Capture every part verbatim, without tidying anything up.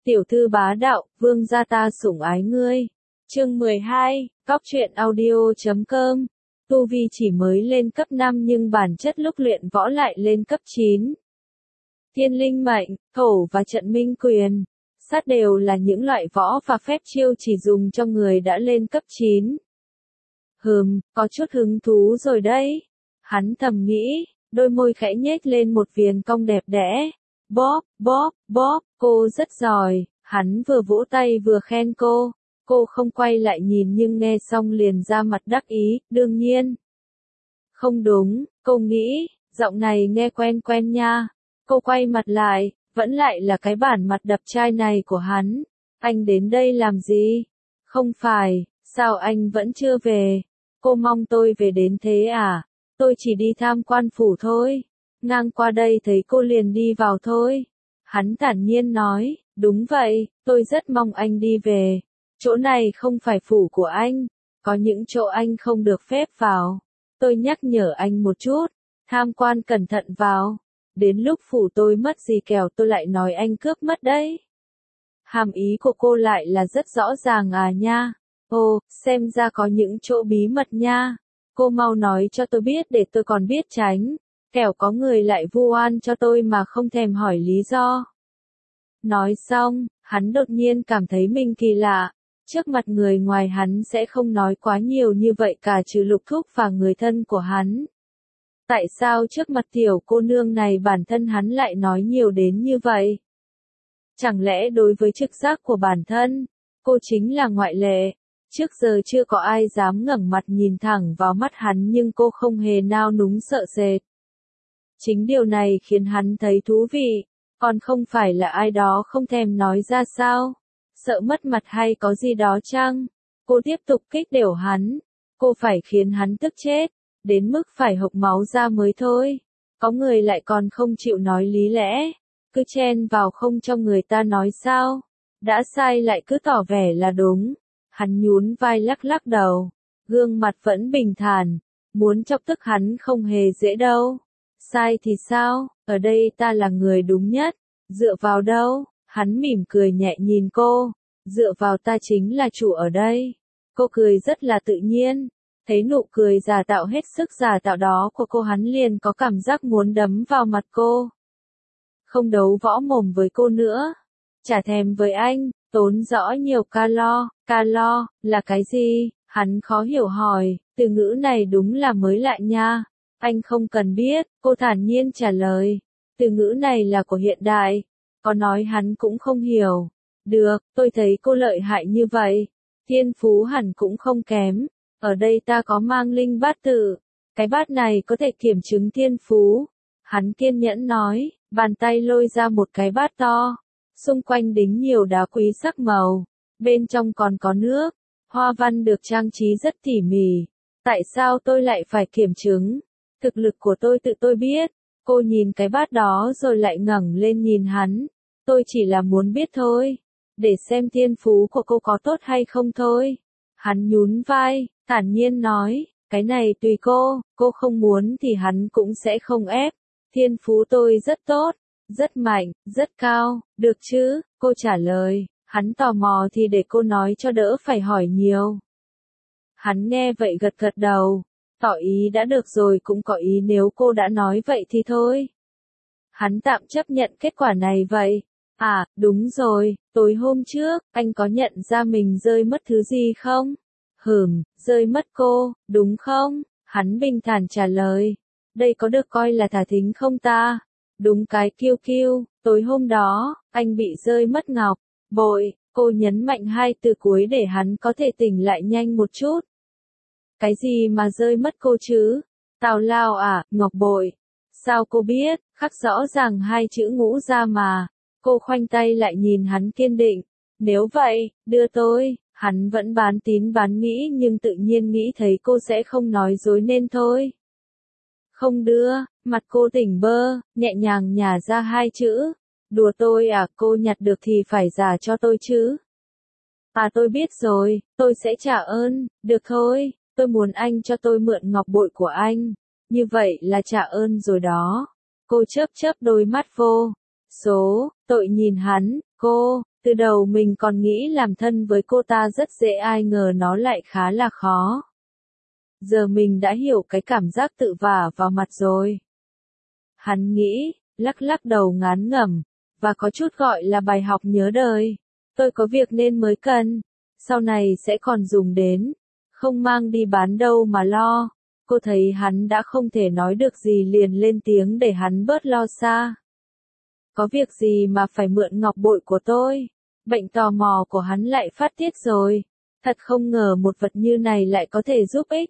Tiểu thư bá đạo, vương gia ta sủng ái ngươi. Chương mười hai, Cóc truyện audio chấm com. Tu vi chỉ mới lên cấp năm nhưng bản chất lúc luyện võ lại lên cấp chín. Thiên linh mệnh, thổ và trận minh quyền, sát đều là những loại võ và phép chiêu chỉ dùng cho người đã lên cấp chín. Hừm, có chút hứng thú rồi đấy. Hắn thầm nghĩ, đôi môi khẽ nhếch lên một viền cong đẹp đẽ. Bóp, bóp, bóp, cô rất giỏi, hắn vừa vỗ tay vừa khen cô. Cô không quay lại nhìn nhưng nghe xong liền ra mặt đắc ý, đương nhiên. Không đúng, cô nghĩ, giọng này nghe quen quen nha. Cô quay mặt lại, vẫn lại là cái bản mặt đập chai này của hắn. Anh đến đây làm gì? Không phải, sao anh vẫn chưa về? Cô mong tôi về đến thế à? Tôi chỉ đi tham quan phủ thôi. Ngang qua đây thấy cô liền đi vào thôi. Hắn thản nhiên nói, đúng vậy, tôi rất mong anh đi về. Chỗ này không phải phủ của anh, có những chỗ anh không được phép vào. Tôi nhắc nhở anh một chút, tham quan cẩn thận vào. Đến lúc phủ tôi mất gì kẻo tôi lại nói anh cướp mất đấy. Hàm ý của cô lại là rất rõ ràng à nha. Ồ, xem ra có những chỗ bí mật nha. Cô mau nói cho tôi biết để tôi còn biết tránh. Kẻo có người lại vu oan cho tôi mà không thèm hỏi lý do. Nói xong, hắn đột nhiên cảm thấy mình kỳ lạ. Trước mặt người ngoài hắn sẽ không nói quá nhiều như vậy cả trừ Lục Thúc và người thân của hắn. Tại sao trước mặt tiểu cô nương này bản thân hắn lại nói nhiều đến như vậy? Chẳng lẽ đối với trực giác của bản thân, cô chính là ngoại lệ? Trước giờ chưa có ai dám ngẩng mặt nhìn thẳng vào mắt hắn nhưng cô không hề nao núng sợ sệt. Chính điều này khiến hắn thấy thú vị, còn không phải là ai đó không thèm nói ra sao? Sợ mất mặt hay có gì đó chăng? Cô tiếp tục kích đểu hắn. Cô phải khiến hắn tức chết, đến mức phải hộc máu ra mới thôi. Có người lại còn không chịu nói lý lẽ, cứ chen vào không cho người ta nói sao. Đã sai lại cứ tỏ vẻ là đúng. Hắn nhún vai lắc lắc đầu, gương mặt vẫn bình thản, muốn chọc tức hắn không hề dễ đâu. Sai thì sao, ở đây ta là người đúng nhất, dựa vào đâu? Hắn mỉm cười nhẹ nhìn cô, dựa vào ta chính là chủ ở đây. Cô cười rất là tự nhiên, thấy nụ cười giả tạo hết sức giả tạo đó của cô hắn liền có cảm giác muốn đấm vào mặt cô. Không đấu võ mồm với cô nữa, chả thèm với anh, tốn rõ nhiều calo, calo, là cái gì? Hắn khó hiểu hỏi, từ ngữ này đúng là mới lạ nha. Anh không cần biết, cô thản nhiên trả lời, từ ngữ này là của hiện đại. Có nói hắn cũng không hiểu. Được, tôi thấy cô lợi hại như vậy. Thiên phú hẳn cũng không kém. Ở đây ta có mang linh bát tự. Cái bát này có thể kiểm chứng thiên phú. Hắn kiên nhẫn nói, bàn tay lôi ra một cái bát to. Xung quanh đính nhiều đá quý sắc màu. Bên trong còn có nước. Hoa văn được trang trí rất tỉ mỉ. Tại sao tôi lại phải kiểm chứng? Thực lực của tôi tự tôi biết. Cô nhìn cái bát đó rồi lại ngẩng lên nhìn hắn. Tôi chỉ là muốn biết thôi, để xem thiên phú của cô có tốt hay không thôi. Hắn nhún vai, thản nhiên nói, cái này tùy cô, cô không muốn thì hắn cũng sẽ không ép. Thiên phú tôi rất tốt, rất mạnh, rất cao, được chứ? Cô trả lời, hắn tò mò thì để cô nói cho đỡ phải hỏi nhiều. Hắn nghe vậy gật gật đầu, tỏ ý đã được rồi cũng có ý nếu cô đã nói vậy thì thôi. Hắn tạm chấp nhận kết quả này vậy. À, đúng rồi, tối hôm trước, anh có nhận ra mình rơi mất thứ gì không? Hừm, rơi mất cô, đúng không? Hắn bình thản trả lời. Đây có được coi là thả thính không ta? Đúng cái kiêu kiêu, tối hôm đó, anh bị rơi mất ngọc, bội, cô nhấn mạnh hai từ cuối để hắn có thể tỉnh lại nhanh một chút. Cái gì mà rơi mất cô chứ? Tào lao à, ngọc bội. Sao cô biết, khắc rõ ràng hai chữ ngũ ra mà. Cô khoanh tay lại nhìn hắn kiên định. Nếu vậy, đưa tôi. Hắn vẫn bán tín bán nghĩ nhưng tự nhiên nghĩ thấy cô sẽ không nói dối nên thôi. Không đưa, mặt cô tỉnh bơ, nhẹ nhàng nhả ra hai chữ. Đùa tôi à, cô nhặt được thì phải giả cho tôi chứ. À tôi biết rồi, tôi sẽ trả ơn, được thôi, tôi muốn anh cho tôi mượn ngọc bội của anh. Như vậy là trả ơn rồi đó. Cô chớp chớp đôi mắt vô số, tội nhìn hắn, cô, Từ đầu mình còn nghĩ làm thân với cô ta rất dễ, ai ngờ nó lại khá là khó. Giờ mình đã hiểu cái cảm giác tự vả vào mặt rồi. Hắn nghĩ, lắc lắc đầu ngán ngẩm, và có chút gọi là bài học nhớ đời. Tôi có việc nên mới cần, sau này sẽ còn dùng đến, không mang đi bán đâu mà lo. Cô thấy hắn đã không thể nói được gì liền lên tiếng để hắn bớt lo xa. Có việc gì mà phải mượn ngọc bội của tôi? Bệnh tò mò của hắn lại phát tiết rồi. Thật không ngờ một vật như này lại có thể giúp ích.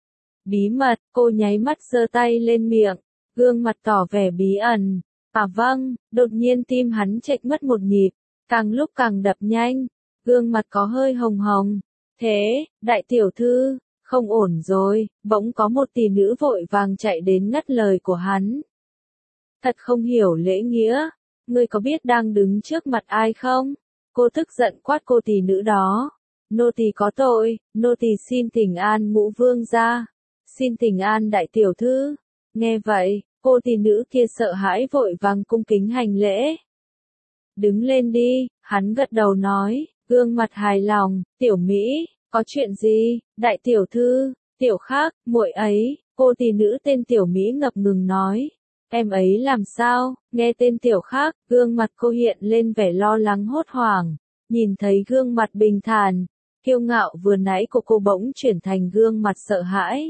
Bí mật, cô nháy mắt giơ tay lên miệng, gương mặt tỏ vẻ bí ẩn. À vâng, đột nhiên tim hắn chệch mất một nhịp, càng lúc càng đập nhanh, gương mặt có hơi hồng hồng. Thế, đại tiểu thư, không ổn rồi, bỗng có một tỷ nữ vội vàng chạy đến ngắt lời của hắn. Thật không hiểu lễ nghĩa, ngươi có biết đang đứng trước mặt ai không? Cô tức giận quát cô tỷ nữ đó. Nô tỳ có tội, nô tỳ xin thỉnh an ngũ vương gia. Xin thỉnh an đại tiểu thư. Nghe vậy, cô tỷ nữ kia sợ hãi vội vàng cung kính hành lễ. Đứng lên đi, hắn gật đầu nói, gương mặt hài lòng, tiểu Mỹ, có chuyện gì, đại tiểu thư, tiểu khác, muội ấy, cô tỷ nữ tên tiểu Mỹ ngập ngừng nói. Em ấy làm sao? Nghe tên tiểu khác, gương mặt cô hiện lên vẻ lo lắng hốt hoảng, nhìn thấy gương mặt bình thản, kiêu ngạo vừa nãy của cô bỗng chuyển thành gương mặt sợ hãi.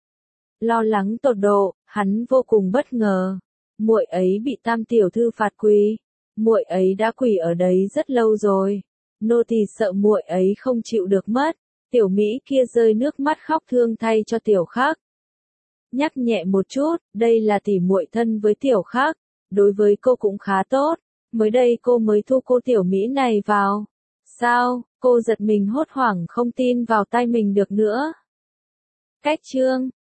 Lo lắng tột độ, hắn vô cùng bất ngờ. Muội ấy bị tam tiểu thư phạt quỳ. Muội ấy đã quỳ ở đấy rất lâu rồi. Nô tỳ sợ muội ấy không chịu được mất. Tiểu Mỹ kia rơi nước mắt khóc thương thay cho tiểu khác. Nhắc nhẹ một chút, đây là tỷ muội thân với tiểu khác, đối với cô cũng khá tốt, mới đây cô mới thu cô tiểu Mỹ này vào. Sao, cô giật mình hốt hoảng không tin vào tay mình được nữa. Cách chương